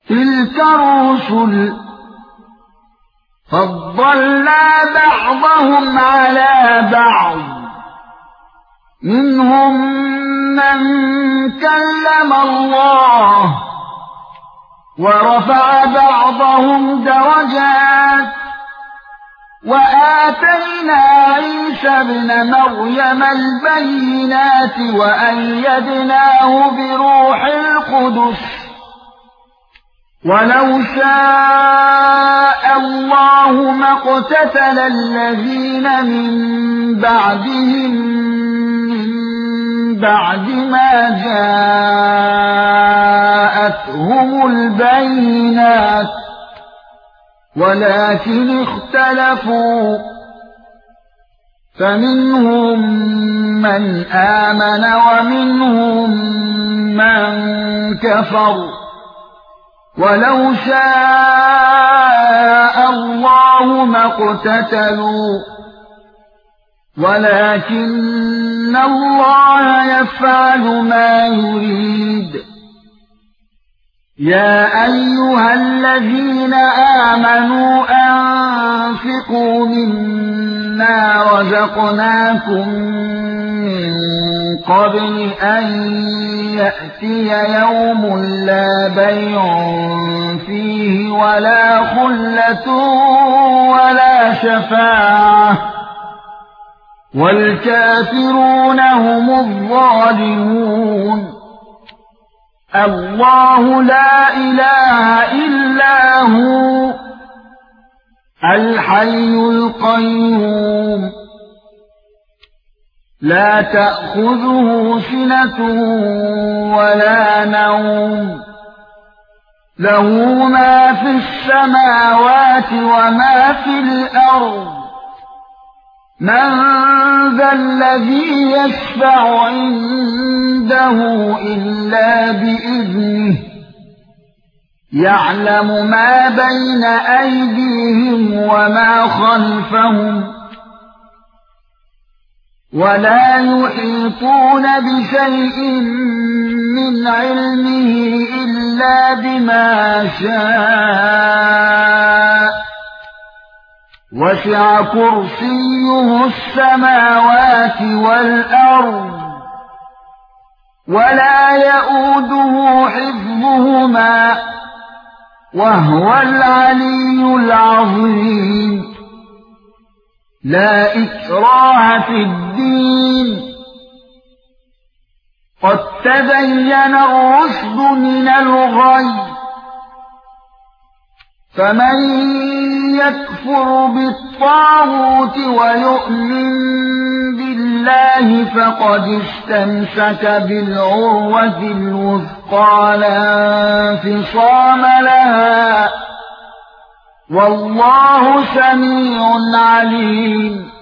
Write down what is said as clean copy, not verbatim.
تلك الرسل فضلنا بعضهم على بعض منهم من كلم الله ورفع بعضهم درجات وآتينا عيسى ابن مريم البينات وأيدناه بروح القدس ولو شاء الله ما اقتتل الذين من بعدهم من بعد ما جاءتهم البينات ولكن اختلفوا فمنهم من آمن ومنهم من كفر ولو شاء الله ما اقتتلوا ولكن الله يفعل ما يريد يا أيها الذين آمنوا أنفقوا مما رزقناكم من قبل أن يأتي يوم لا بيع فيه ولا خلة ولا شفاعة والكافرون هم الظالمون الله لا إله إلا هو الحي القيوم لا تأخذه سنة ولا نوم له ما في السماوات وما في الأرض من ذا الذي يشفع عنده إلا بإذنه يعلم ما بين أيديهم وما خلفهم ولا يحيطون بشيء من علمه إلا بما شاء وسع كرسيه السماوات والأرض ولا يؤوده حفظهما وهو العلي العظيم لا إكراه في الدين قد تبين الرشد من الغي فمن يكفر بالطاغوت ويؤمن بالله فقد استمسك بالعروة الوثقى لا انفصام لها والله سميع عليم